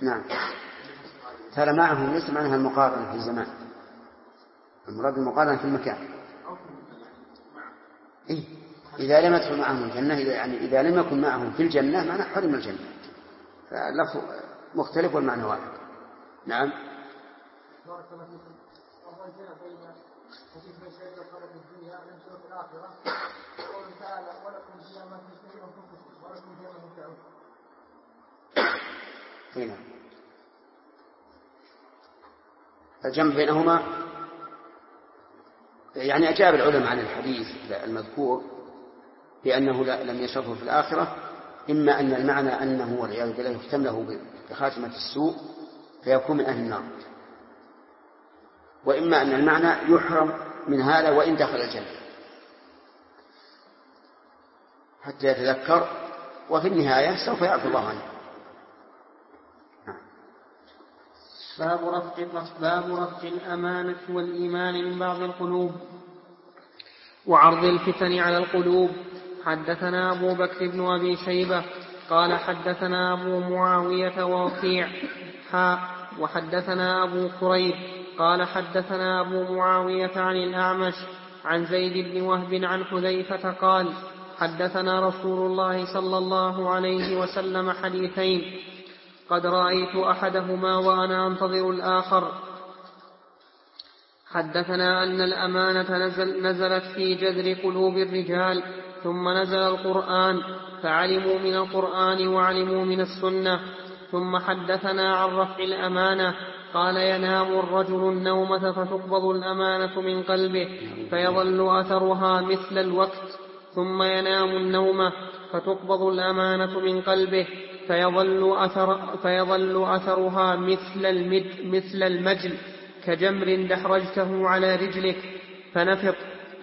نعم. ترى معهم ليس معناها المقارنة في الزمان، المراد المقارنة في المكان. إيه؟ إذا لم يدخل معهم الجنة، يعني إذا لم يكن معهم في الجنة معنى حرم الجنة، فاللفظ مختلف والمعنى واحد. نعم. هنا الجمع بينهما، يعني أجاب العلماء عن الحديث المذكور بأنه لم يشرفه في الآخرة، إما أن المعنى أنه والعياذ بالله يختم له بخاتمة السوء فيكون من أهل النار، وإما أن المعنى يحرم من هذا وإن دخل الجنة حتى يتذكر، وفي النهاية سوف يعفو الله عنه. باب رفع الأمانة والإيمان من بعض القلوب وعرض الفتن على القلوب. حدثنا أبو بكر بن أبي شيبة قال حدثنا أبو معاوية ووكيع وحدثنا أبو كريب قال حدثنا أبو معاوية عن الأعمش عن زيد بن وهب عن حذيفة قال حدثنا رسول الله صلى الله عليه وسلم حديثين قد رأيت أحدهما وأنا أنتظر الآخر. حدثنا أن الأمانة نزلت في جذر قلوب الرجال ثم نزل القرآن فعلموا من القرآن وعلموا من السنة. ثم حدثنا عن رفع الأمانة قال ينام الرجل النومة فتقبض الأمانة من قلبه فيظل أثرها مثل الوقت، ثم ينام النومة فتقبض الأمانة من قلبه فيظل أثرها مثل المجل كجمر دحرجته على رجلك فنفط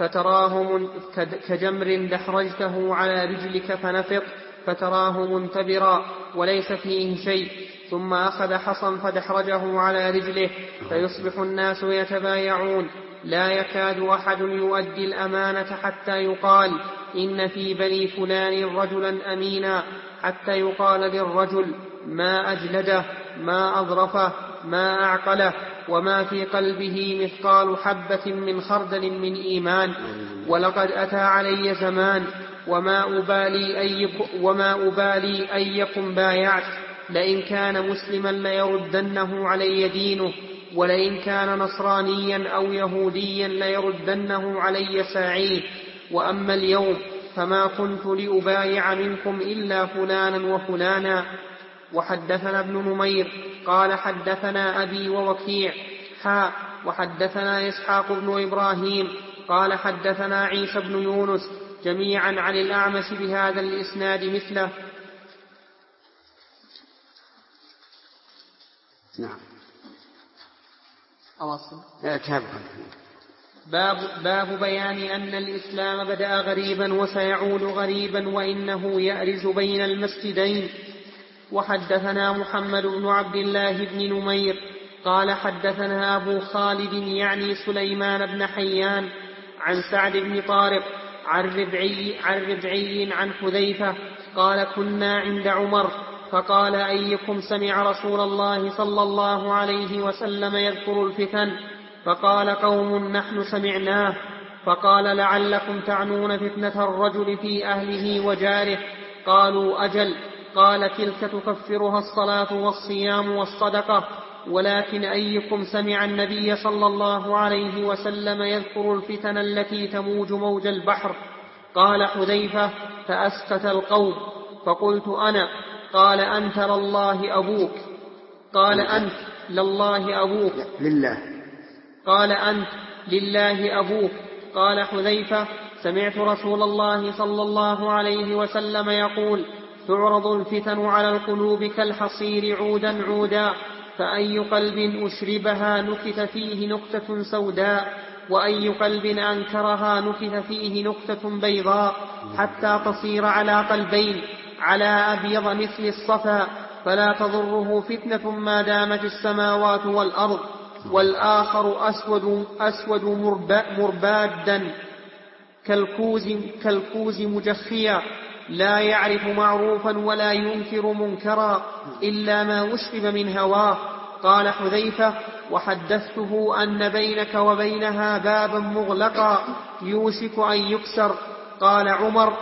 فتراه منتبرا وليس فيه شيء، ثم أخذ حصا فدحرجه على رجله فيصبح الناس يتبايعون لا يكاد أحد يؤدي الأمانة حتى يقال إن في بني فلان رجلا أمينا، حتى يقال للرجل ما أجلده ما أظرفه ما أعقله وما في قلبه مثقال حبة من خردل من إيمان. ولقد أتى علي زمان وما أبالي أيكم بايعت، لئن كان مسلما ليردنه علي دينه، ولئن كان نصرانيا أو يهوديا ليردنه علي ساعيه. وأما اليوم فما كنت لأبايع منكم إلا فلانا وفلانا. وحدثنا ابن نمير قال حدثنا أبي ووكيع وحدثنا إسحاق بن إبراهيم قال حدثنا عيسى بن يونس جميعا عن الأعمش بهذا الإسناد مثله. نعم. باب بيان أن الإسلام بدأ غريبا وسيعود غريبا وإنه يأرز بين المسجدين. وحدثنا محمد بن عبد الله بن نمير قال حدثنا أبو خالد يعني سليمان بن حيان عن سعد بن طارق عن ربعي عن حذيفة قال كنا عند عمر فقال أيكم سمع رسول الله صلى الله عليه وسلم يذكر الفتن؟ فقال قوم نحن سمعناه. فقال لعلكم تعنون فتنة الرجل في أهله وجاره. قالوا أجل. قال تلك تكفرها الصلاة والصيام والصدقة، ولكن أيكم سمع النبي صلى الله عليه وسلم يذكر الفتن التي تموج موج البحر؟ قال حذيفة فأسكت القوم فقلت أنا. قال أنت لله أبوك. قال أنت لله أبوك. قال أنت لله أبوك. قال حذيفة سمعت رسول الله صلى الله عليه وسلم يقول تعرض الفتن على القلوب كالحصير عودا عودا، فأي قلب أشربها نكت فيه نكتة سوداء، وأي قلب أنكرها نكت فيه نكتة بيضاء، حتى تصير على قلبين على أبيض مثل الصفا، فلا تضره فتنة ما دامت السماوات والأرض. والآخر أسود مربادا كالكوز مجخيا، لا يعرف معروفا ولا ينكر منكرا إلا ما وشب من هواه. قال حذيفة: وحدثته أن بينك وبينها بابا مغلقا يوشك أن يكسر. قال عمر: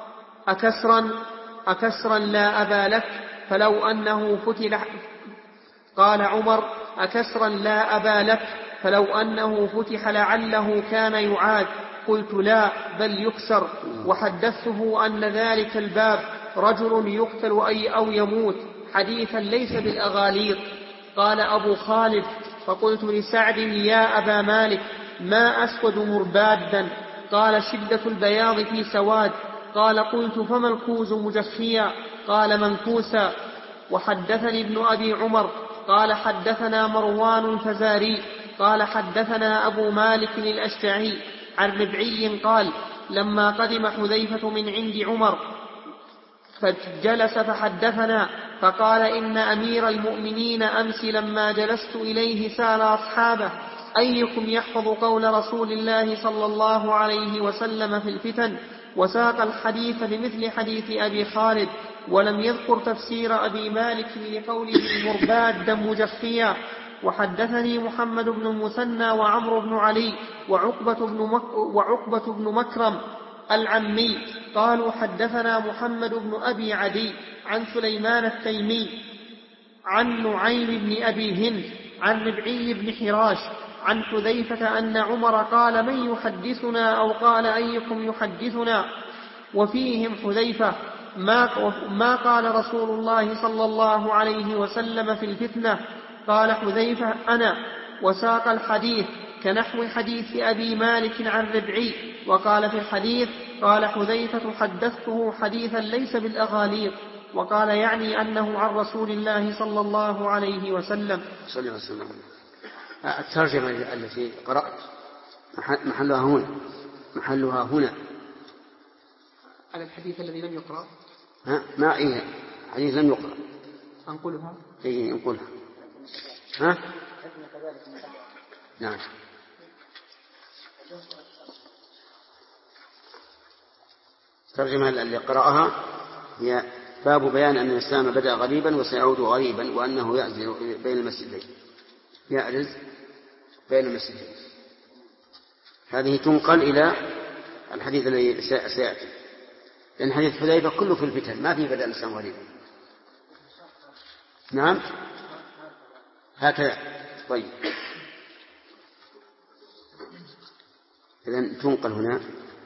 أكسرا لا أبا لك فلو أنه فتح. قال عمر: أكسرا لا أبا لك فلو أنه فتح لعله كان يعاد. قلت: لا، بل يكسر. وحدثته أن ذلك الباب رجل يقتل أو يموت، حديثا ليس بالأغاليط. قال أبو خالد: فقلت لسعد: يا أبا مالك، ما أسود مربادا؟ قال: شدة البياض في سواد. قال: قلت: فما الكوز مجفيا؟ قال: منكوسا. وحدثني ابن أبي عمر قال: حدثنا مروان الفزاري قال: حدثنا أبو مالك الأشجعي عن ربعي قال: لما قدم حذيفة من عند عمر فجلس فحدثنا فقال: إن أمير المؤمنين أمس لما جلست إليه سأل أصحابه: أيكم يحفظ قول رسول الله صلى الله عليه وسلم في الفتن؟ وساق الحديث بمثل حديث أبي خالد، ولم يذكر تفسير أبي مالك لقوله مربادا مجفيا. وحدثني محمد بن المثنى وعمرو بن علي وعقبة بن مكرم العمي قالوا: حدثنا محمد بن أبي عدي عن سليمان التيمي عن نعيم بن أبي هند عن ربعي بن حراش عن حذيفة أن عمر قال: من يحدثنا؟ أو قال: أيكم يحدثنا؟ وفيهم حذيفة: ما قال رسول الله صلى الله عليه وسلم في الفتنة؟ قال حذيفة: أنا. وساق الحديث كنحو حديث أبي مالك عن ربعي. وقال في الحديث: قال حذيفة: حدثته حديثا ليس بالأغاليط. وقال يعني أنه عن رسول الله صلى الله عليه وسلم. صلى الله عليه وسلم. الترجمة التي قرأت محلها هنا على الحديث الذي لم يقرأ. ما إيه حديث لم يقرأ أنقلها. إيه أنقلها. نعم. الترجمة اللي قرأها هي: باب بيان أن الإسلام بدأ غريبا وسيعود غريبا وأنه يأرز بين المسجدين. هذه تنقل إلى الحديث الذي سيأتي، لأن حديث حذيفة كله في الفتن، ما فيه بدأ الإسلام غريبا. نعم هكذا. طيب إذن تنقل هنا.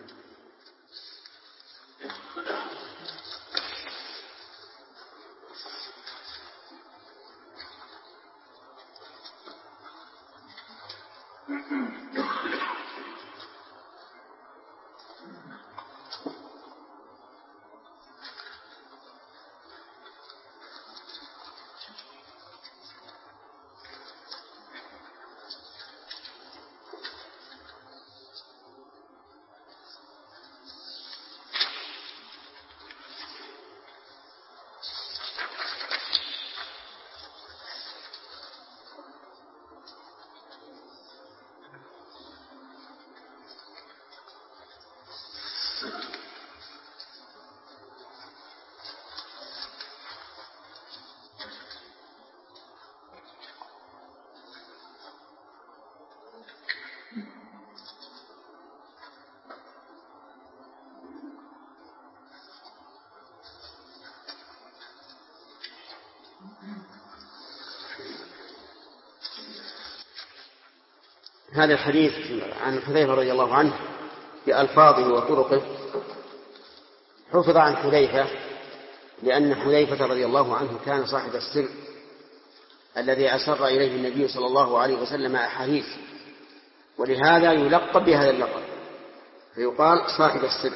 هذا الحديث عن حذيفة رضي الله عنه بألفاظه وطرقه حفظ عن حذيفة لأن حذيفة رضي الله عنه كان صاحب السر الذي أسر إليه النبي صلى الله عليه وسلم أحاديث، ولهذا يلقب بهذا اللقب فيقال صاحب السر.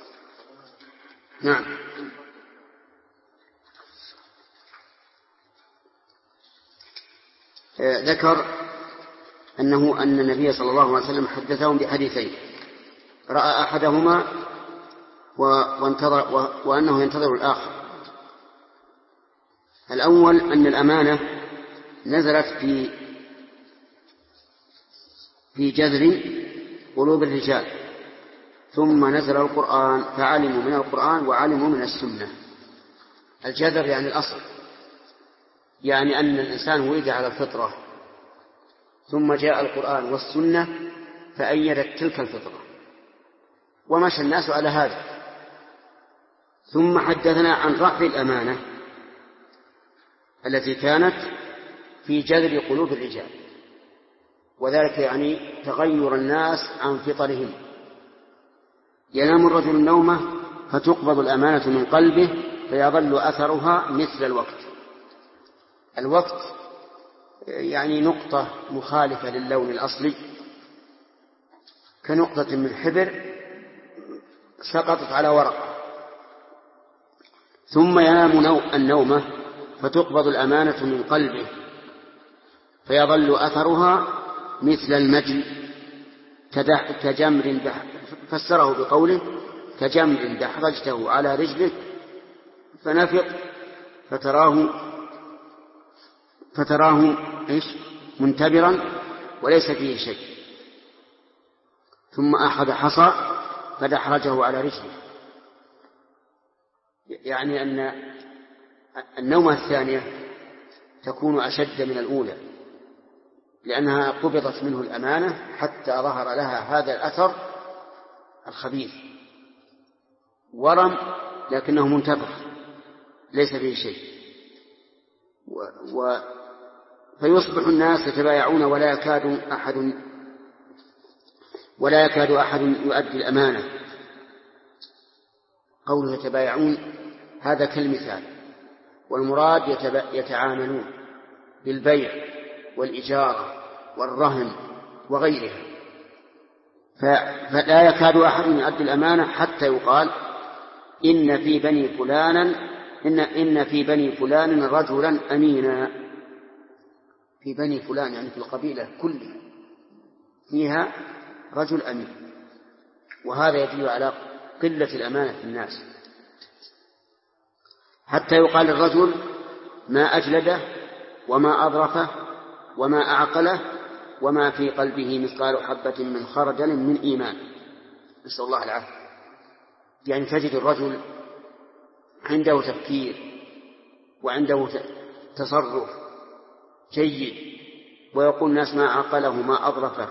نعم. ذكر أن النبي صلى الله عليه وسلم حدثهم بحديثين، رأى أحدهما وأنه ينتظر الآخر. الأول أن الأمانة نزلت في جذر قلوب الرجال ثم نزل القرآن فعلموا من القرآن وعلموا من السنة. الجذر يعني الأصل، يعني أن الإنسان ولد على الفطرة ثم جاء القرآن والسنة فأيدت تلك الفطرة ومشى الناس على هذا. ثم حدثنا عن رفع الأمانة التي كانت في جذر قلوب الرجال، وذلك يعني تغير الناس عن فطرهم. ينام الرجل النومة فتقبض الأمانة من قلبه فيظل أثرها مثل الوقت. الوقت يعني نقطة مخالفة للون الأصلي كنقطة من حبر سقطت على ورقة. ثم ينام النومة فتقبض الأمانة من قلبه فيظل أثرها مثل المجل كجمر فسره بقوله كجمر دحرجته على رجلك فنفق فتراه منتبرا وليس فيه شيء. ثم أخذ حصى فدحرجه على رجله، يعني أن النومة الثانية تكون أشد من الأولى لأنها قبضت منه الأمانة حتى ظهر لها هذا الأثر الخبيث، ورم لكنه منتفخ ليس فيه شيء. فيصبح الناس يتبايعون ولا يكاد أحد يؤدي الأمانة. قوله يتبايعون هذا كالمثال، والمراد يتعاملون بالبيع والإجارة والرهن وغيرها، فلا يكاد أحد يؤدي الأمانة حتى يقال إن في بني فلان رجلا أمينا. في بني فلان يعني في القبيلة كلها فيها رجل أمين، وهذا يدل على قلة الأمانة في الناس، حتى يقال الرجل ما أجلده وما أظرفه وما أعقله وما في قلبه مثقال حبة من خردل من إيمان. نسأل الله العافية. يعني تجد الرجل عنده تفكير وعنده تصرف جيد ويقول الناس ما عقله ما أظرفه،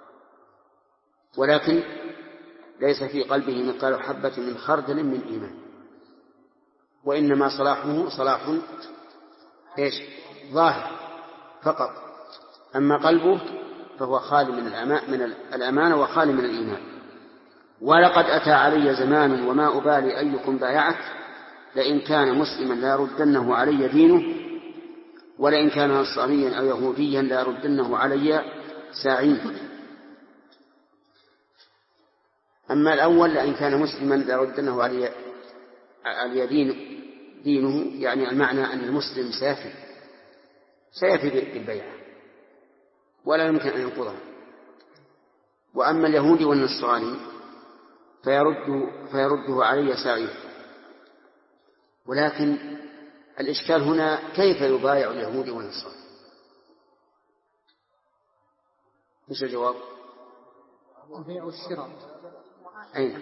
ولكن ليس في قلبه مثقال حبة من خردل من إيمان، وإنما صلاحه صلاح ظاهر فقط، أما قلبه فهو خالي من الأمانة وخالي من الإيمان. ولقد أتى علي زمان وما أبالي أيكم بايعت لئن كان مسلما لا يردنه علي دينه ولئن كان نصرانيا أو يهوديا لا يردنه علي ساعين. أما الأول لئن كان مسلما لا يردنه علي دينه، يعني المعنى أن المسلم سيفي بالبيعة ولا يمكن أن ينقضها. وأما اليهودي والنصراني فيرده علي ساعين. ولكن الإشكال هنا كيف يبايع اليهودي والنصراني؟ مش الجواب؟ البيع والشراء. أين؟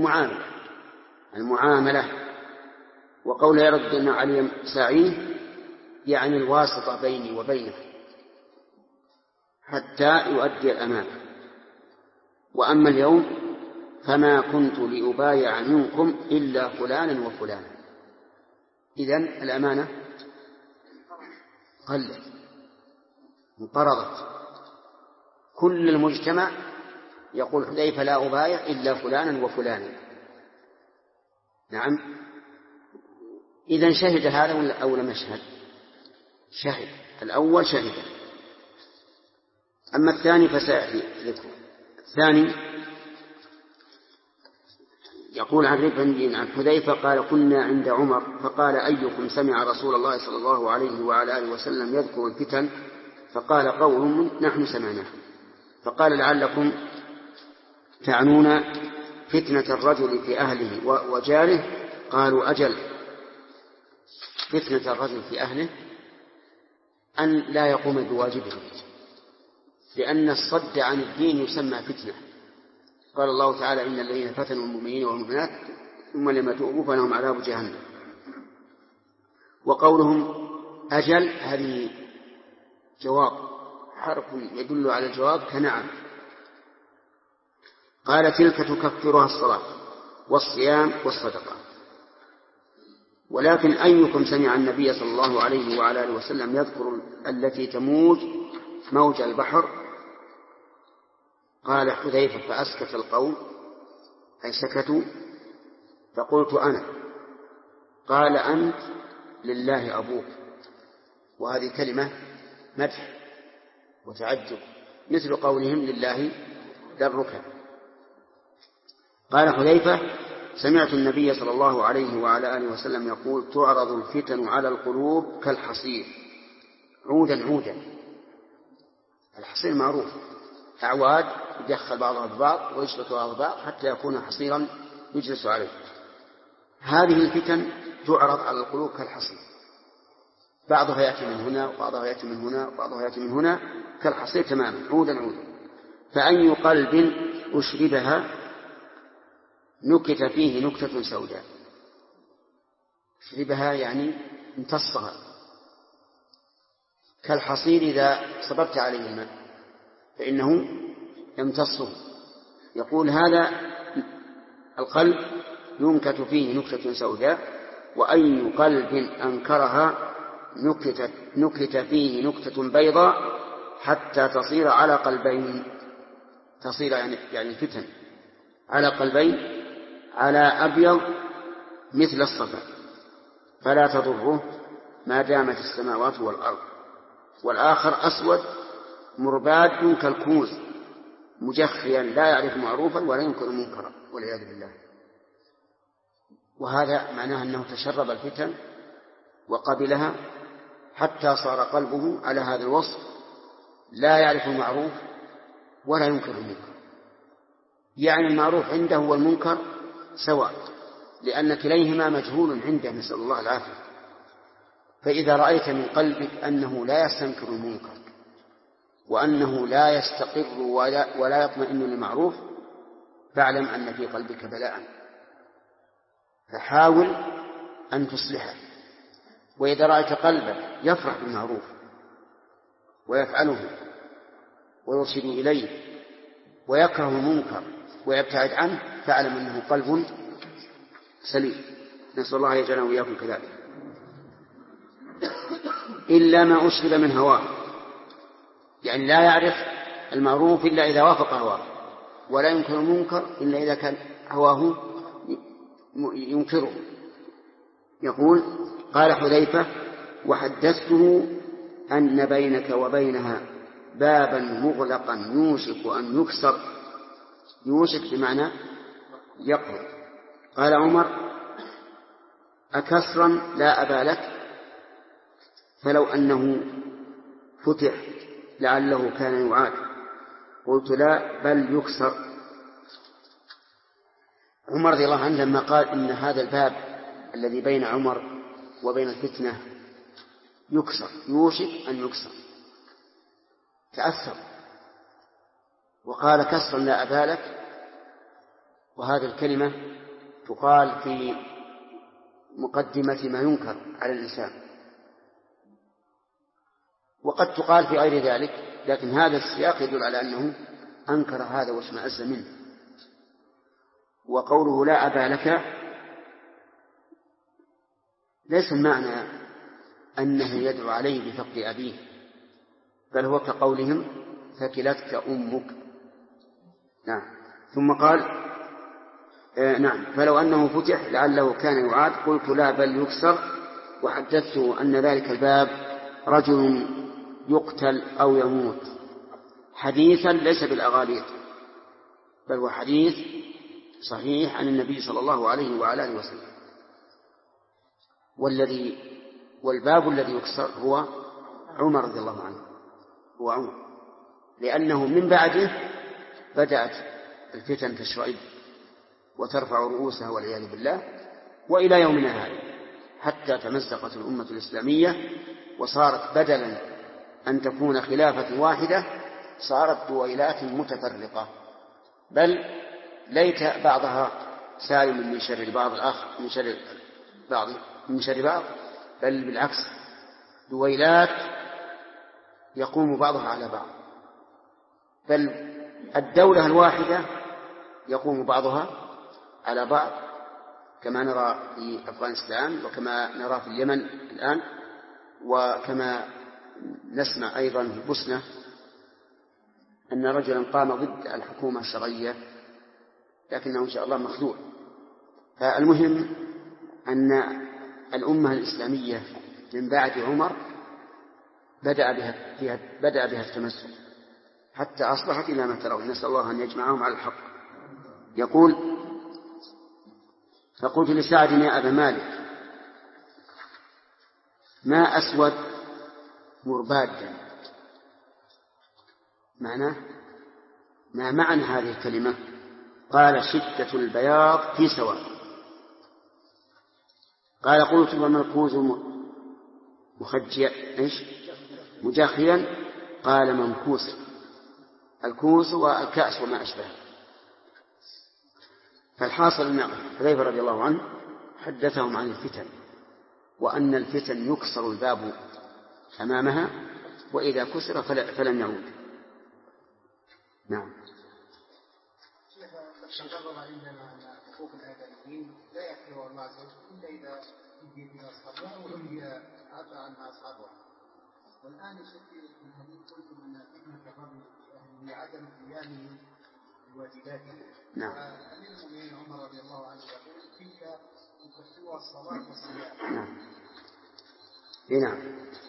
المعاملة. وقول يردنا علي ساعين يعني الواسطة بيني وبينه حتى يؤدي الأمانة. وأما اليوم فما كنت لأبايع منكم إلا فلانا وفلانا. إذن الأمانة قلت انقرضت. كل المجتمع يقول حذيفة لا أبايع إلا فلانا وفلانا. نعم. إذن شهد هذا أو لم يشهد؟ شهد. الأول شهد، أما الثاني فسيأتي ذكره. الثاني يقول عن ربعي عن حذيفة قال كنا عند عمر فقال أيكم سمع رسول الله صلى الله عليه وعلى آله وسلم يذكر الفتن؟ فقال قوم نحن سمعناه. فقال لعلكم تعنون فتنة الرجل في أهله وجاره؟ قالوا أجل. فتنة الرجل في أهله أن لا يقوم بواجبه، لأن الصد عن الدين يسمى فتنة. قال الله تعالى إن الذين فتنوا المؤمنين والمؤمنات ثم لم يتوبوا فلهم عذاب جهنم. وقولهم أجل هذه جواب، حرف يدل على الجواب كنعم. قال تلك تكفرها الصلاة والصيام والصدقة. ولكن أيكم سمع النبي صلى الله عليه وعلى آله وسلم يذكر التي تموج موج البحر؟ قال حذيفة فأسكت القوم، أي سكتوا، فقلت أنا. قال أنت لله أبوك. وهذه كلمة مدح وتعجب، مثل قولهم لله درك. قال حذيفة سمعت النبي صلى الله عليه وعلى آله وسلم يقول تعرض الفتن على القلوب كالحصير عودا عودا. الحصير معروف، أعواد يدخل بعضها ببعض ويشبك بعضها ببعض حتى يكون حصيرا يجلس عليه. هذه الفتن تعرض على القلوب كالحصير، بعضها يأتي من هنا وبعضها يأتي من هنا وبعضها يأتي من هنا، كالحصير تماما عودا عودا. فأي قلب أشربها نكت فيه نكتة سوداء. أشربها يعني امتصها، كالحصير إذا صببت عليه الماء فإنه يمتصه. يقول هذا القلب ينكت فيه نكتة سوداء، وأي قلب أنكرها نكت فيه نكتة بيضاء حتى تصير على قلبين، تصير يعني الفتن على قلبين، على أبيض مثل الصفا فلا تضره ما دامت السماوات والأرض، والآخر أسود مرباد كالكوز مجخيا لا يعرف معروفا ولا ينكر منكرا والعياذ بالله. وهذا معناه أنه تشرب الفتن وقبلها حتى صار قلبه على هذا الوصف، لا يعرف المعروف ولا ينكر المنكر. يعني المعروف عنده والمنكر سواء، لأن كليهما مجهول عنده، نسأل الله العافية. فإذا رأيت من قلبك أنه لا يستنكر المنكر وأنه لا يستقر ولا يطمئن للمعروف فاعلم أن في قلبك بلاء، فحاول أن تصلحه. وإذا رأيت قلبك يفرح بالمعروف ويفعله ويرشد إليه ويكره المنكر ويبتعد عنه فاعلم أنه قلب سليم، نسأل الله يجعلنا وإياكم كذلك. إلا ما أشرب من هواه، يعني لا يعرف المعروف إلا إذا وافق هواه، ولا ينكر المنكر إلا إذا كان هواه ينكره. يقول قال حذيفة وحدثته أن بينك وبينها بابا مغلقا يوشك أن يكسر، يوشك بمعنى يقرب. قال عمر أكسرا لا أبا لك، فلو أنه فتح لعله كان يعاد. قلت لا بل يكسر. عمر رضي الله عنه لما قال إن هذا الباب الذي بين عمر وبين الفتنة يكسر، يوشك أن يكسر، تأثر وقال كسرا لا أبا لك. وهذه الكلمة تقال في مقدمة ما ينكر على الإنسان، وقد تقال في غير ذلك، لكن هذا السياق يدل على أنه أنكر هذا واشمأز منه. وقوله لا أبا لك ليس المعنى أنه يدعو عليه بفقد أبيه، بل هو كقولهم ثكلتك أمك. نعم. ثم قال نعم فلو أنه فتح لعله كان يعاد. قلت لا بل يكسر. وحدثته أن ذلك الباب رجل يقتل أو يموت، حديثا ليس بالأغاليط بل هو حديث صحيح عن النبي صلى الله عليه وعلى آله وسلم. والباب الذي يكسر هو عمر رضي الله عنه، هو عمر، لأنه من بعده بدأت الفتن تشرعب وترفع رؤوسها والعياذ بالله، وإلى يومنا هذا حتى تمزقت الأمة الإسلامية وصارت بدلا أن تكون خلافة واحدة صارت دويلات متفرقة، بل ليت بعضها سالم من شر بعض الآخر من شر بعض، بل بالعكس، دويلات يقوم بعضها على بعض، بل الدولة الواحدة يقوم بعضها على بعض، كما نرى في أفغانستان، وكما نرى في اليمن الآن، وكما نسمع أيضا في بوسنة أن رجلا قام ضد الحكومة الشرعية لكنه إن شاء الله مخذول. فالمهم أن الأمة الإسلامية من بعد عمر بدأ بها التمسك حتى أصبحت إلى ما ترون، نسأل الله أن يجمعهم على الحق. يقول: فقلت لسعد يا أبا مالك ما أسود مربادا، ما معنى هذه الكلمة؟ قال: شدة البياض في سواد. قال: قلت: وما الكوز مجاخيا؟ قال: منكوس، الكوز والكأس وما أشبه. فالحاصل أن حذيفة رضي الله عنه حدثهم عن الفتن، وأن الفتن يكسر الباب أمامها، وإذا كسر فلن يعود. نعم. تقرر عندنا حقوق الآدميين لا يحكمها مع زوج إلا إذا يجي بها أصحابها وهم عفى عنها أصحابها. والآن شكل في الحديث قلتم أن حكمة الرجل هي عدم قيامه بواجباته. نعم. أمير المؤمنين عمر رضي الله عنه يقول: تلك تكفرها الصلاة والصيام. نعم.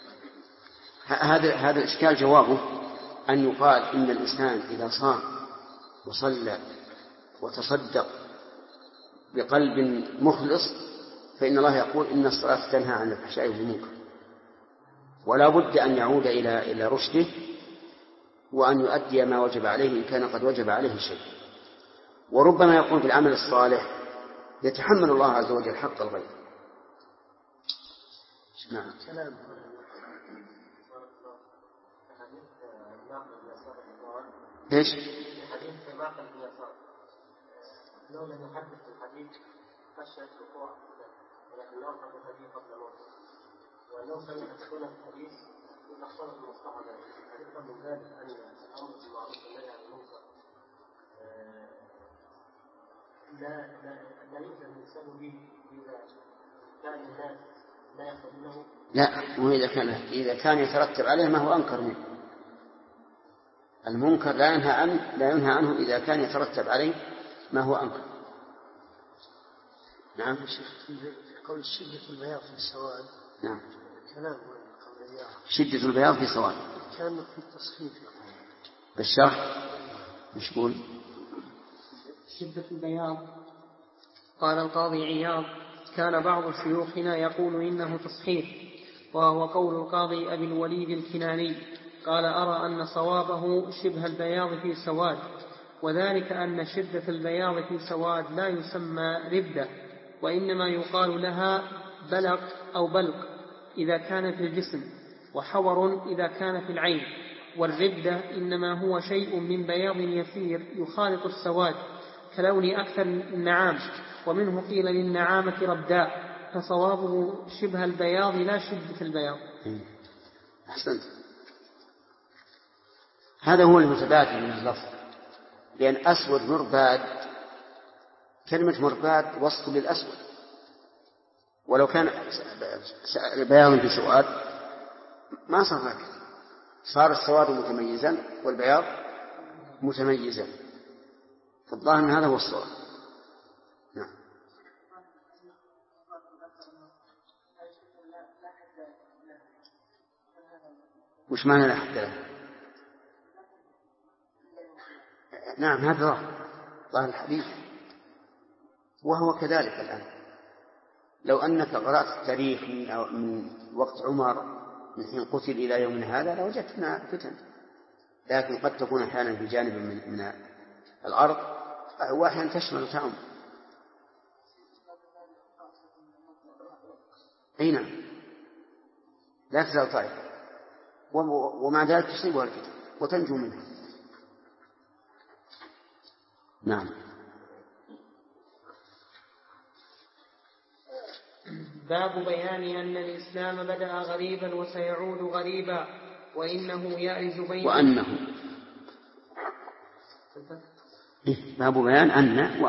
هذا الإشكال جوابه أن يقال إن الإنسان إذا صام وصلى وتصدق بقلب مخلص فإن الله يقول إن الصلاة تنهى عن الفحشاء والمنكر، ولا بد أن يعود إلى رشده وأن يؤدي ما وجب عليه إن كان قد وجب عليه شيء. وربما يقول بالعمل الصالح يتحمل الله عز وجل حق الغير. نعم. ايش؟ حديث معقل بن يسار لو لم يحدث الحديث خشية الوقوع، ولكن لو حدث الحديث قبل موته، ولو كان يحدثون الحديث يتحصل المصلحة ذلك. حديث من ذلك أن الأمر بالمعروف والنهي عن المنكر لا يؤذن الإنسان به إذا كان الناس لا يقبلونه. لا، وإذا كان يترتب عليه ما هو أنكر منه. المنكر لا ينهى عنه إذا كان يترتب عليه ما هو أنكر. نعم. قول شدة البياض في السواد. نعم. كلام شدة البياض في سواد كان في التصحيف بالشرح مش يقول شدة البياض. قال القاضي عياض: كان بعض شيوخنا يقول إنه تصحيف، وهو قول القاضي أبي الوليد الكناني. قال: أرى أن صوابه شبه البياض في سواد، وذلك أن شدة البياض في سواد لا يسمى ردة، وإنما يقال لها بلق أو بلق إذا كان في الجسم، وحور إذا كان في العين. والردة إنما هو شيء من بياض يسير يخالط السواد كلون أكثر النعام، ومنه قيل للنعامة رداء، فصوابه شبه البياض لا شدة البياض. أحسنت. هذا هو المتبادل من اللفظ، لأن أسود مرباد، كلمة مرباد وصف للأسود، ولو كان بياض في سواد ما صار هكذا، صار السواد متميزا والبياض متميزا، فالظاهر أن هذا هو الصواب. نعم. وش معنى لا حد له؟ نعم، هذا ظاهر الحديث، وهو كذلك الآن. لو أنك قرأت التاريخ من وقت عمر من حين قتل إلى يومنا هذا لوجدتنا فتن، لكن قد تكون أحيانا في جانب من الأرض، وأحيانا تشمل تعم. أي نعم، لا تزال طائفة، ومع ذلك تصيبها الفتن وتنجو منها. نعم. باب بيان أن الإسلام بدأ غريبا وسيعود غريبا وإنه يأرز بين باب بيان أن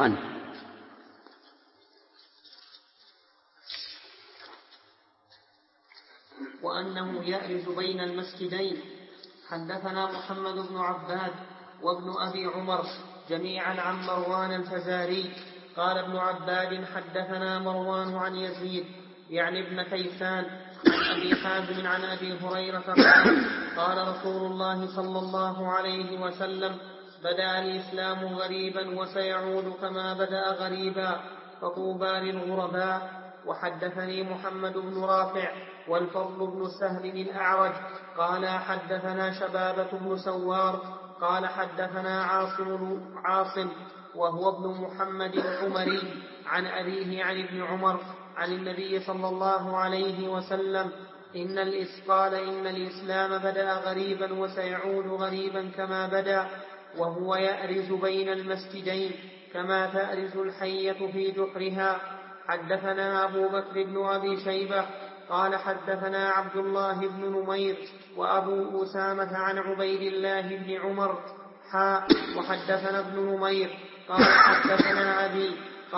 وأنه يأرز بين المسجدين. حدثنا محمد بن عباد وابن أبي عمر جميعا عن مروان الفزاري قال ابن عباد حدثنا مروان عن يزيد يعني ابن كيسان عن أبي حازم عن أبي هريرة قال رسول الله صلى الله عليه وسلم بدأ الإسلام غريبا وسيعود كما بدأ غريبا فطوبى للغرباء. وحدثني محمد بن رافع والفضل بن سهل الأعرج قال حدثنا شبابة بن سوار قال حدثنا عاصم وهو ابن محمد العمري عن أبيه عن ابن عمر عن النبي صلى الله عليه وسلم إن الإسلام بدأ غريبا وسيعود غريبا كما بدأ وهو يأرز بين المسجدين كما تأرز الحية في جحرها. حدثنا أبو بكر بن أبي شيبة قال حدثنا عبد الله بن نمير وأبو أسامة عن عبيد الله بن عمر وحدثنا ابن نمير قال حدثنا أبي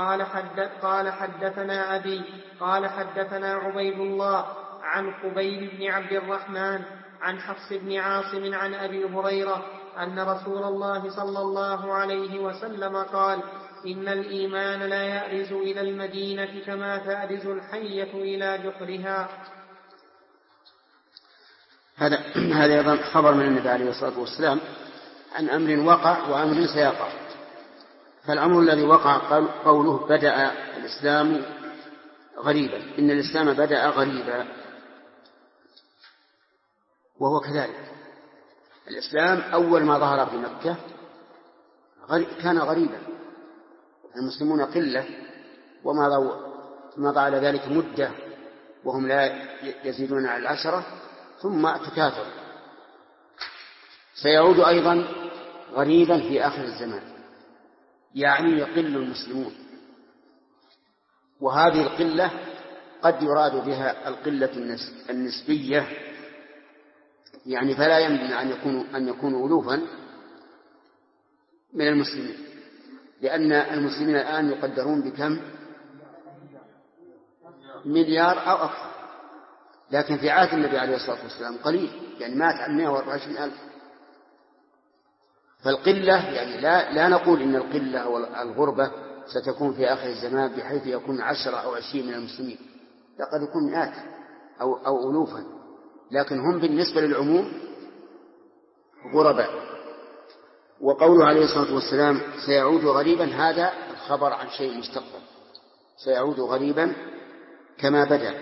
قال حدثنا عبيد الله عن قبيل بن عبد الرحمن عن حفص بن عاصم عن أبي هريرة أن رسول الله صلى الله عليه وسلم قال إن الإيمان لا يأرز إلى المدينة كما تأرز الحية إلى جحرها. هذا أيضا خبر من النبي عليه الصلاة والسلام عن أمر وقع وأمر سيقع. فالأمر الذي وقع قوله بدأ الإسلام غريبا، إن الإسلام بدأ غريبا، وهو كذلك. الإسلام أول ما ظهر في مكة كان غريبا، المسلمون قلة وما على ذلك مدة وهم لا يزيدون على 10 ثم تكاثر. سيعود أيضا غريبا في آخر الزمان، يعني يقل المسلمون، وهذه القلة قد يراد بها القلة النسبية، يعني فلا يمكن أن يكونوا ألوفا من المسلمين، لأن المسلمين الآن يقدرون بكم؟ مليار أو أكثر، لكن في عهد النبي عليه الصلاة والسلام قليل، يعني مات عن 124,000. فالقلة يعني لا نقول إن القلة أو الغربة ستكون في آخر الزمان بحيث يكون 10 أو 20 من المسلمين، لقد يكون مئات أو ألوفا، لكن هم بالنسبة للعموم غرباء. وقوله عليه الصلاة والسلام سيعود غريبا، هذا الخبر عن شيء مستقبل، سيعود غريبا كما بدأ.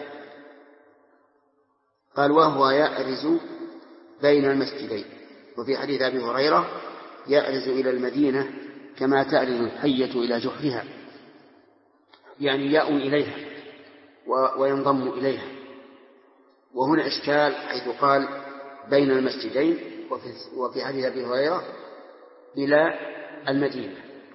قال وهو يأرز بين المسجدين. وفي حديث أبي هريرة يأرز إلى المدينة كما تأرز الحية إلى جحرها، يعني يأوي إليها وينضم إليها. وهنا إشكال حيث قال بين المسجدين، وفي حديث أبي هريرة إلى المدينة،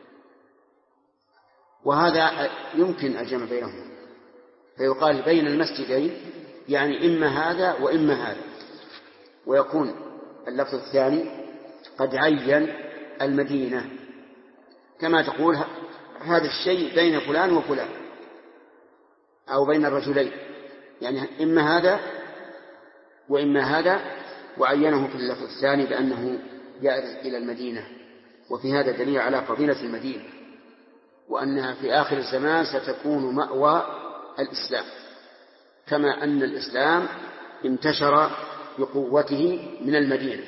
وهذا يمكن الجمع بينهما، فيقال بين المسجدين يعني إما هذا وإما هذا، ويكون اللفظ الثاني قد عين المدينة، كما تقول هذا الشيء بين فلان وفلان أو بين الرجلين، يعني إما هذا وإما هذا، وعينه في اللفظ الثاني بأنه يأرز إلى المدينة. وفي هذا دليل على فضيلة المدينة، وأنها في آخر الزمان ستكون مأوى الإسلام، كما أن الإسلام انتشر بقوته من المدينة،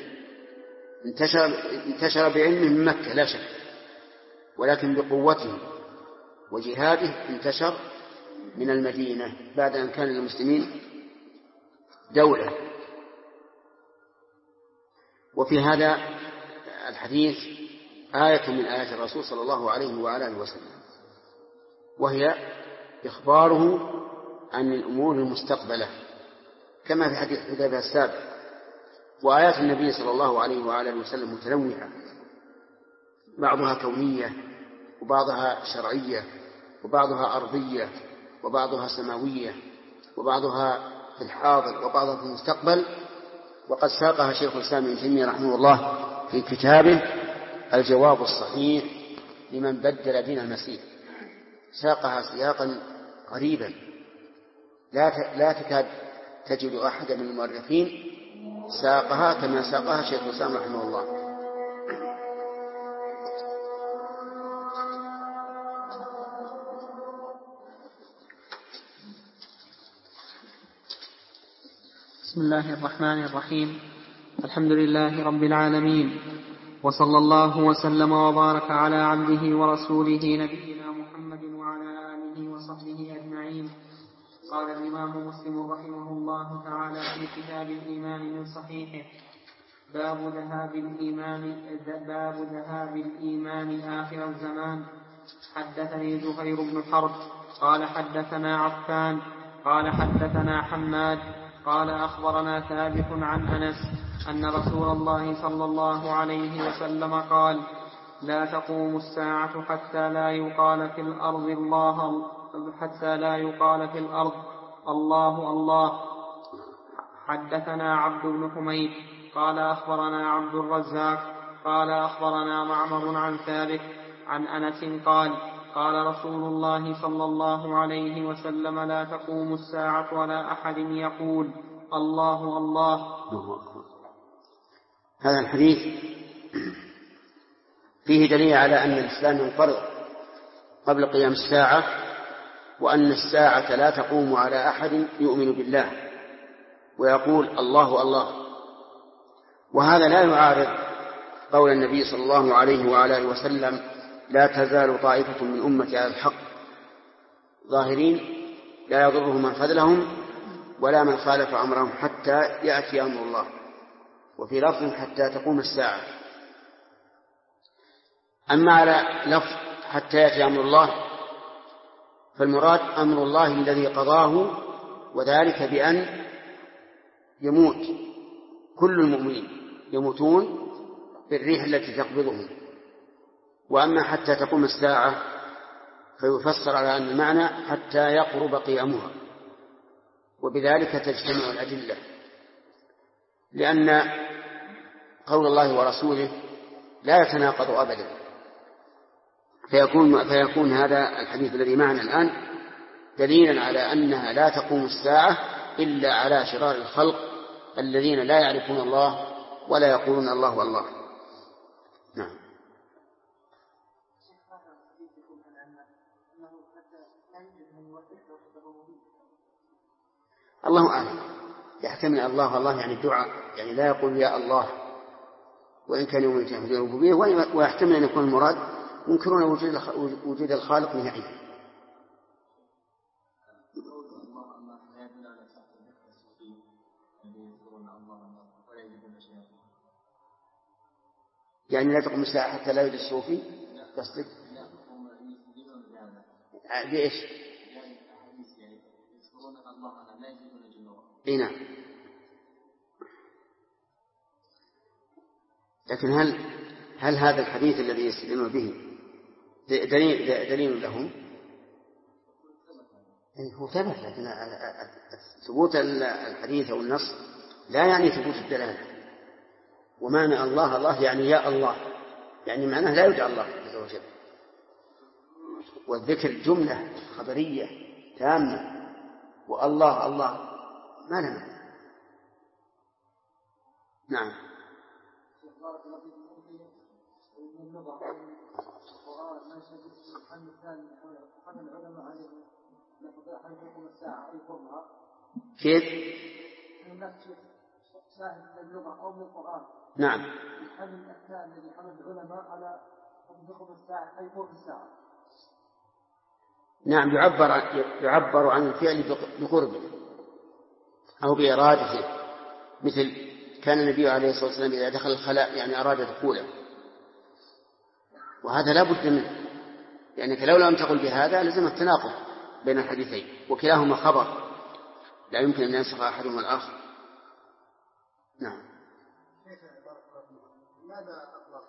انتشر بعلمه من مكة لا شك، ولكن بقوته وجهاده انتشر من المدينة بعد أن كان للمسلمين دولة. وفي هذا الحديث آية من آيات الرسول صلى الله عليه وآله وسلم، وهي إخباره عن الأمور المستقبلة كما في حديث حذيفة السابق. وآيات النبي صلى الله عليه وآله وسلم متنوعة، بعضها كونية وبعضها شرعية وبعضها أرضية وبعضها سماوية وبعضها في الحاضر وبعضها في المستقبل، وقد ساقها شيخ الإسلام ابن تيمية رحمه الله في كتابه الجواب الصحيح لمن بدل دين المسيح. ساقها سياقا قريبا لا تكاد تجد أحد من المؤرخين ساقها كما ساقها شيخ الإسلام رحمه الله. بسم الله الرحمن الرحيم. الحمد لله رب العالمين، وصلى الله وسلم وبارك على عبده ورسوله نبينا محمد وعلى آله وصحبه أجمعين. قال الإمام مسلم رحمه الله تعالى في كتاب الإيمان من صحيحه: باب ذهاب الإيمان آخر الزمان. حدثني زهير بن حرب قال حدثنا عفان قال حدثنا حماد قال أخبرنا ثابت عن أنس أن رسول الله صلى الله عليه وسلم قال: لا تقوم الساعة حتى لا يقال في الأرض الله الله. حدثنا عبد بن حميد قال أخبرنا عبد الرزاق قال أخبرنا معمر عن ثابت عن أنس قال: قال رسول الله صلى الله عليه وسلم: لا تقوم الساعة ولا أحد يقول الله الله. هذا الحديث فيه دليل على أن الإسلام ينفرض قبل قيام الساعة، وأن الساعة لا تقوم على أحد يؤمن بالله ويقول الله الله. وهذا لا يعارض قول النبي صلى الله عليه وعلى آله وسلم: لا تزال طائفة من أمتي على الحق ظاهرين لا يضرهم من خذلهم ولا من خالف أمرهم حتى يأتي أمر الله. وفي لفظ حتى تقوم الساعة. أما على لفظ حتى يأتي أمر الله فالمراد أمر الله الذي قضاه، وذلك بأن يموت كل المؤمنين، يموتون بالريح التي تقبضهم. وأما حتى تقوم الساعة فيفسر على أن المعنى حتى يقرب قيامها، وبذلك تجتمع الأدلة، لأن قول الله ورسوله لا يتناقض أبدا. فيكون هذا الحديث الذي معنا الآن دليلا على أنها لا تقوم الساعة إلا على شرار الخلق الذين لا يعرفون الله ولا يقولون الله والله. نعم. الله أعلم، يحتمل الله والله يعني الدعاء، يعني لا يقول يا الله وإن كان يوم يتحدث الربوبية، ويحتمل أن يكون المراد ينكرون وجود الخالق نهائيا. يعني لا تقوم الساعة حتى لا يوجد الصوفي قصدك؟ ليش؟ نعم. لكن هل هذا الحديث الذي يستدلون به دليل لهم؟ هو ثبت، لكن ثبوت الحديث أو النص لا يعني ثبوت الدلالة. ومعنى الله الله يعني يا الله، يعني معناه لا يدعى الله عز وجل، والذكر جملة خبرية تامة، والله الله ما له معنى. نعم. كيف؟ نعم. نعم، يعبر عن الفعل بقربه أو بإرادته، مثل كان النبي عليه الصلاة والسلام إذا دخل الخلاء يعني أراد دخوله، وهذا لا بد منه، لأنك لو لم تقل بهذا لازم التناقض بين الحديثين، وكلاهما خبر لا يمكن أن ينسخ أحدهما الآخر. نعم. لماذا أطلق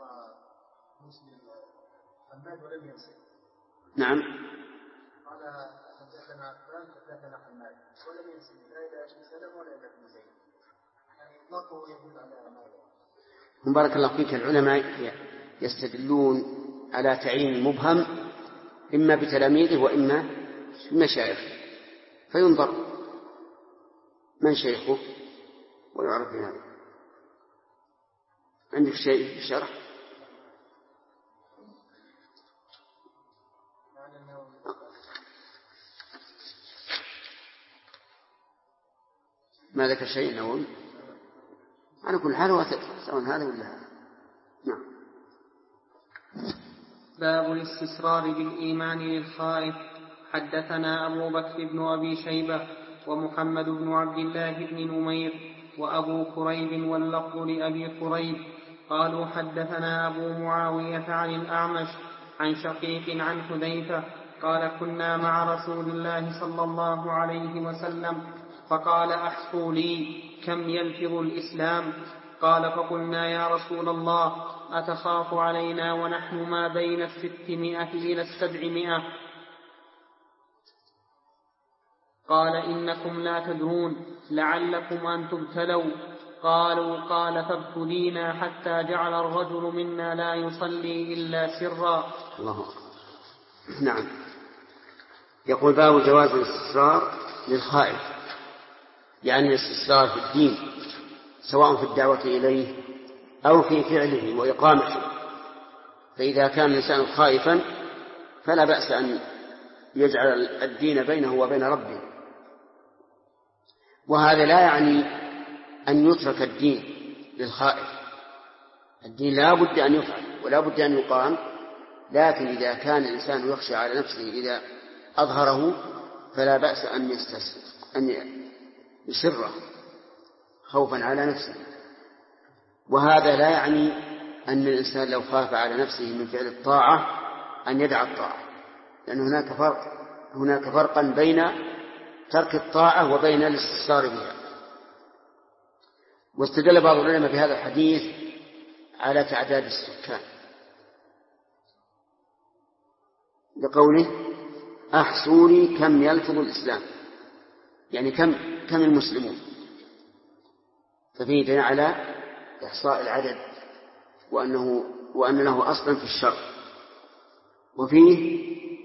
مسلم حماد ولم ينسخ؟ نعم. قال حدثنا فلان حدثنا حماد ولم ينسب لا إلى أبي سلمة ولا إلى ابن زيد يعني إطلاقه يدل على ماذا؟ بارك الله فيك. العلماء يستدلون على تعيين المبهم إما بتلاميذه وإما بمشايخ، فينظر من شيخه ويعرف بهذا. عندك شيء في الشرح؟ ما ذكر شيء نووي على كل حال سواء هذا ولا هذا. نعم. باب الاستسرار بالإيمان للخائف. حدثنا أبو بكر بن أبي شيبة ومحمد بن عبد الله بن نمير وأبو كريب واللفظ لأبي كريب قالوا حدثنا أبو معاوية عن الأعمش عن شقيق عن حذيفة قال كنا مع رسول الله صلى الله عليه وسلم فقال أحصوا لي كم يلفظ الإسلام؟ قال فقلنا يا رسول الله أتخاف علينا ونحن ما بين 600 إلى 700؟ قال إنكم لا تدرون لعلكم أن تبتلوا. قال فابتلينا حتى جعل الرجل منا لا يصلي إلا سرا. الله. نعم. يقول باب جواز الاستسرار للخائف، يعني الاستسرار في الدين سواء في الدعوة إليه أو في فعله وإقامته. فإذا كان الإنسان خائفا فلا بأس أن يجعل الدين بينه وبين ربه، وهذا لا يعني أن يترك الدين للخائف. الدين لا بد أن يفعل ولا بد أن يقام، لكن إذا كان الإنسان يخشى على نفسه إذا أظهره فلا بأس أن يسره خوفا على نفسه. وهذا لا يعني أن الإنسان لو خاف على نفسه من فعل الطاعة أن يدع الطاعة، لأن هناك فرقا بين ترك الطاعة وبين الاستسرار بها. واستدل بعض العلماء بهذا الحديث على تعداد السكان بقوله أحصوا لي كم يلفظ الإسلام، يعني كم المسلمون، ففيه دليل على إحصاء العدد وأن له أصلا في الشرع. وفيه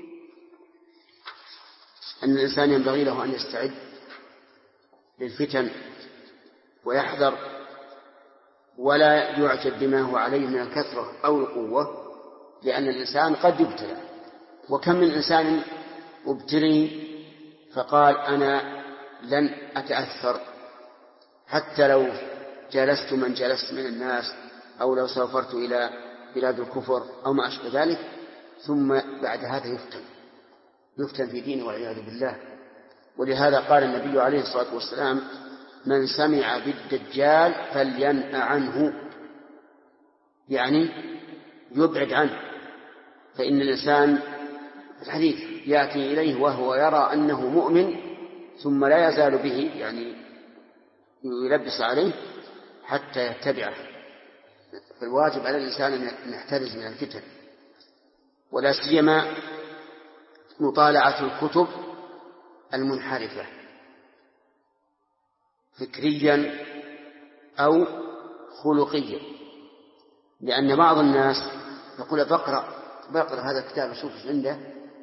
أن الإنسان ينبغي له أن يستعد للفتن ويحذر ولا يعجب بما هو عليه من الكثرة أو القوة، لأن الإنسان قد يبتلى. وكم من إنسان ابتلي فقال أنا لن أتأثر حتى لو جلست من جلست من الناس أو لو سافرت إلى بلاد الكفر أو ما أشبه ذلك، ثم بعد هذا يفتن في دينه والعياذ بالله. ولهذا قال النبي عليه الصلاة والسلام من سمع بالدجال فلينأ عنه، يعني يبعد عنه. فإن الإنسان في الحديث يأتي إليه وهو يرى أنه مؤمن ثم لا يزال به، يعني يلبس عليه حتى يتبعه. فالواجب على الإنسان أن يحترز من الفتن، ولا سيما مطالعة الكتب المنحرفة فكريا أو خلقيا، لأن بعض الناس يقول بقرأ هذا الكتاب أشوف ايش عنده،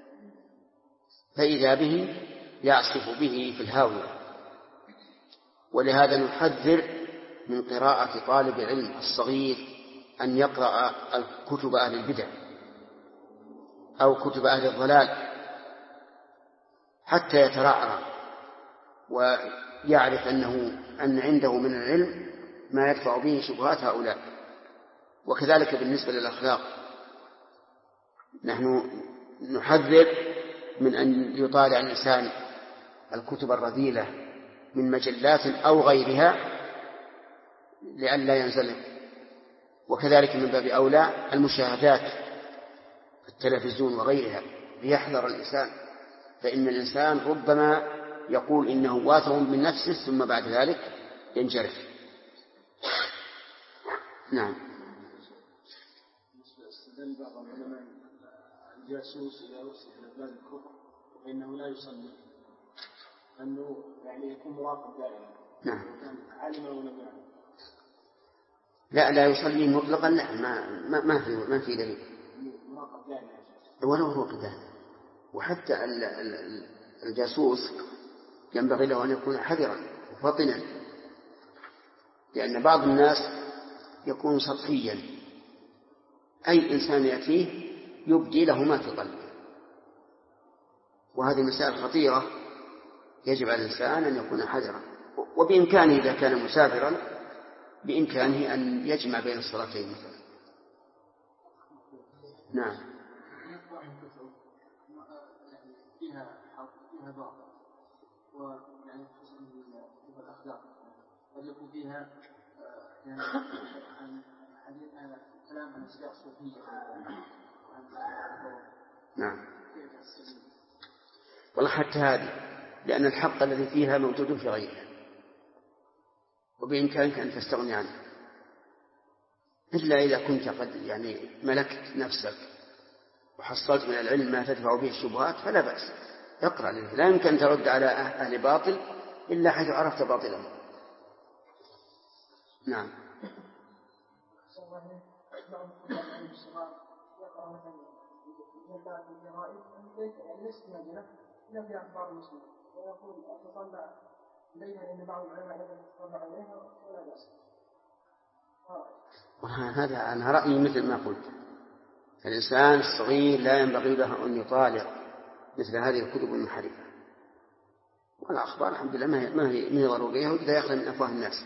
فإذا به يعصف به في الهاوية. ولهذا نحذر من قراءة طالب العلم الصغير أن يقرأ كتب أهل البدع أو كتب أهل الضلال حتى يترعرع ويعرف أن عنده من العلم ما يدفع به شبهات هؤلاء. وكذلك بالنسبة للأخلاق، نحن نحذر من أن يطالع الإنسان الكتب الرذيلة من مجلات أو غيرها لئلا ينزلق. وكذلك من باب أولى المشاهدات في التلفزيون وغيرها ليحذر الإنسان، فإن الإنسان ربما يقول إنه واثق من نفسه ثم بعد ذلك ينجرف. نعم. استدل بعض العلماء الجاسوس إذا أرسل إلى بلاد الكفر فإنه لا يصلي أنه يعني يكون مراقب دائما. نعم. علم ولم يعلم. لا يصلي مطلقا، لا ما في دليل. مراقب دائما. ولو هو كذا. وحتى الجاسوس ينبغي له أن يكون حذرا وفطنا، لأن بعض الناس يكون سطحيا، أي إنسان يأتيه يبدي له ما في قلبه، وهذه مسائل خطيرة يجب على الإنسان أن يكون حذرا. وبإمكانه إذا كان مسافرا بإمكانه أن يجمع بين الصلاتين مثلا. نعم. فيها باطل ويعني في الأخلاق قد يكون فيها يعني عن كلام عن أشياء صوفية. نعم. والله حتى هذه، لأن الحق الذي فيها موجود في غيرها وبإمكانك أن تستغني عنه، إلا إذا كنت قد يعني ملكت نفسك وحصلت من العلم ما تدفع به الشبهات فلا بأس، اقرأ له. لا يمكن أن ترد على أهل باطل إلا حيث عرفت باطلهم. نعم. هذا أنا رأيي مثل ما قلت، الإنسان الصغير لا ينبغي له أن يطالع مثل هذه الكتب المنحرفة، والأخبار الحمد لله ما هي ضرورية وإذا يأخذ من أفواه الناس.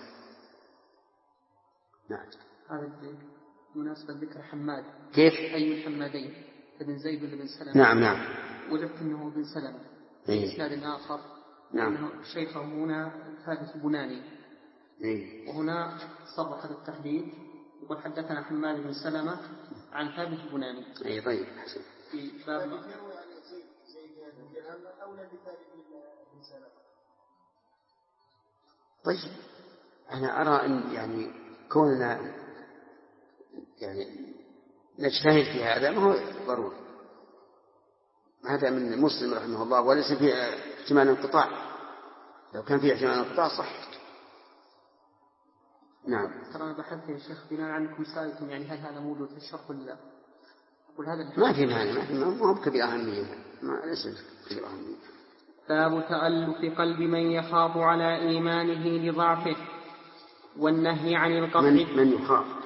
نعم. هذا مناسبة ذكر حماد. كيف؟ أي الحمادين، ابن زيد ولا بن سلمة؟ نعم. وجدت أنه بن سلمة. في إسناد آخر أنه شيخه هنا ثابت البناني. وهنا صرح هذا التحديد يقول حدثنا حماد بن سلمة عن ثابت البناني. طيب حسن. في باب طيب أنا أرى أن يعني كوننا يعني نجتهد في هذا ما هو ضروري، هذا من مسلم رحمه الله، وليس في احتمال انقطاع، لو كان في احتمال انقطاع صح. نعم. ترى أنا بحثت يا شيخ بناء عنكم سألتم يعني هل هذا موجود في الشرح ولا لا؟ أقول هذا ما في معنى، ما هو بكبير أهمية، ما ليس بكبير أهمية. باب تألف قلب من يخاف على إيمانه لضعفه والنهي عن القطع. من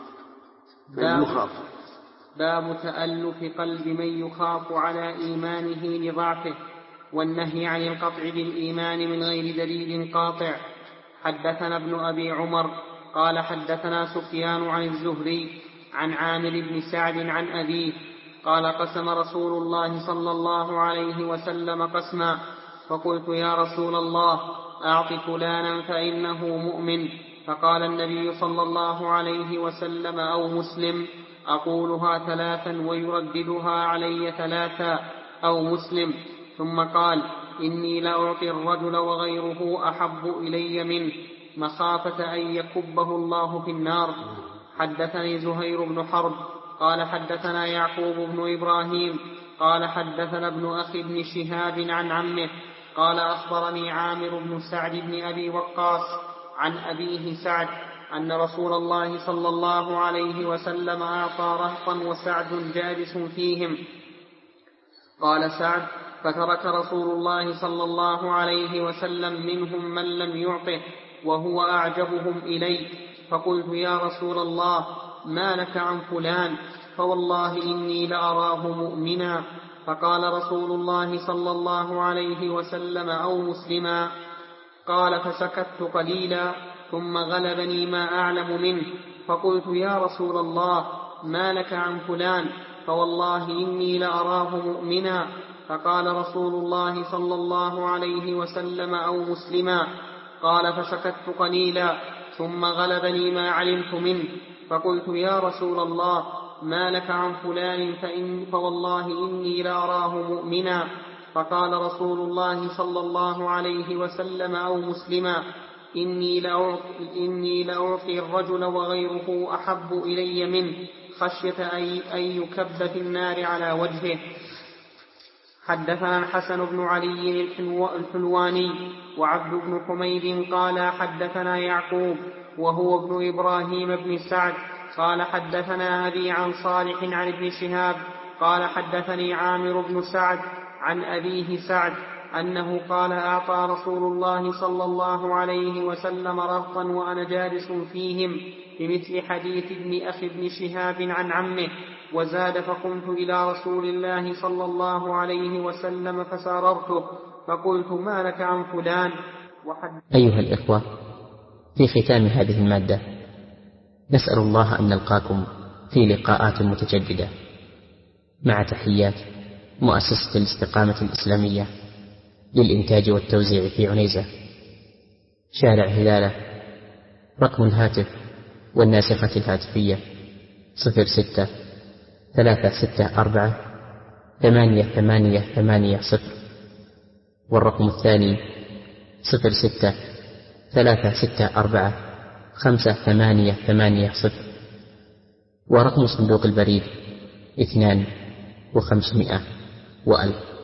يخاف. باب تألف قلب من يخاف على إيمانه لضعفه والنهي عن القطع بالإيمان من غير دليل قاطع. حدثنا ابن أبي عمر قال حدثنا سفيان عن الزهري عن عامر بن سعد عن أبيه قال قسم رسول الله صلى الله عليه وسلم قسما فقلت يا رسول الله أعط فلانا فإنه مؤمن، فقال النبي صلى الله عليه وسلم أو مسلم، أقولها ثلاثا ويرددها علي ثلاثا أو مسلم، ثم قال إني لأعطي الرجل وغيره أحب إلي منه مخافة أن يكبه الله في النار. حدثني زهير بن حرب قال حدثنا يعقوب بن إبراهيم قال حدثنا ابن أخي بن شهاب عن عمه قال أخبرني عامر بن سعد بن أبي وقاص عن أبيه سعد أن رسول الله صلى الله عليه وسلم أعطى رهطا وسعد جالس فيهم. قال سعد فترك رسول الله صلى الله عليه وسلم منهم من لم يعطه وهو أعجبهم إليه، فقلت يا رسول الله ما لك عن فلان؟ فوالله إني لأراه مؤمنا. فقال رسول الله صلى الله عليه وسلم أو مسلما. قال فسكت قليلا ثم غلبني ما أعلم منه، فقلت يا رسول الله ما لك عن فلان؟ فوالله إني لأراه مؤمنا. فقال رسول الله صلى الله عليه وسلم أو مسلما. قال فسكت قليلا ثم غلبني ما علمت منه، فقلت يا رسول الله ما لك عن فلان؟ فوالله إني لأراه مؤمنا. فقال رسول الله صلى الله عليه وسلم أو مسلما إني لأعطي الرجل وغيره أحب إلي منه خشية أن يكب في النار على وجهه. حدثنا الحسن بن علي الحلواني وعبد بن حميد قال حدثنا يعقوب وهو ابن إبراهيم بن سعد قال حدثنا أبي عن صالح عن ابن شهاب قال حدثني عامر بن سعد عن أبيه سعد أنه قال أعطى رسول الله صلى الله عليه وسلم رهطا وأنا جالس فيهم بمثل حديث ابن أخي ابن شهاب عن عمه، وزاد فقمت إلى رسول الله صلى الله عليه وسلم فساررته فقلت ما لك عن فلان. أيها الإخوة، في ختام هذه المادة نسأل الله أن نلقاكم في لقاءات متجددة، مع تحيات مؤسسة الاستقامة الإسلامية للإنتاج والتوزيع في عنيزة، شارع هلالة، رقم الهاتف والناسخة الهاتفية 06-364-8880، والرقم الثاني 06-364-5880، ورقم صندوق البريد 2500 و1000.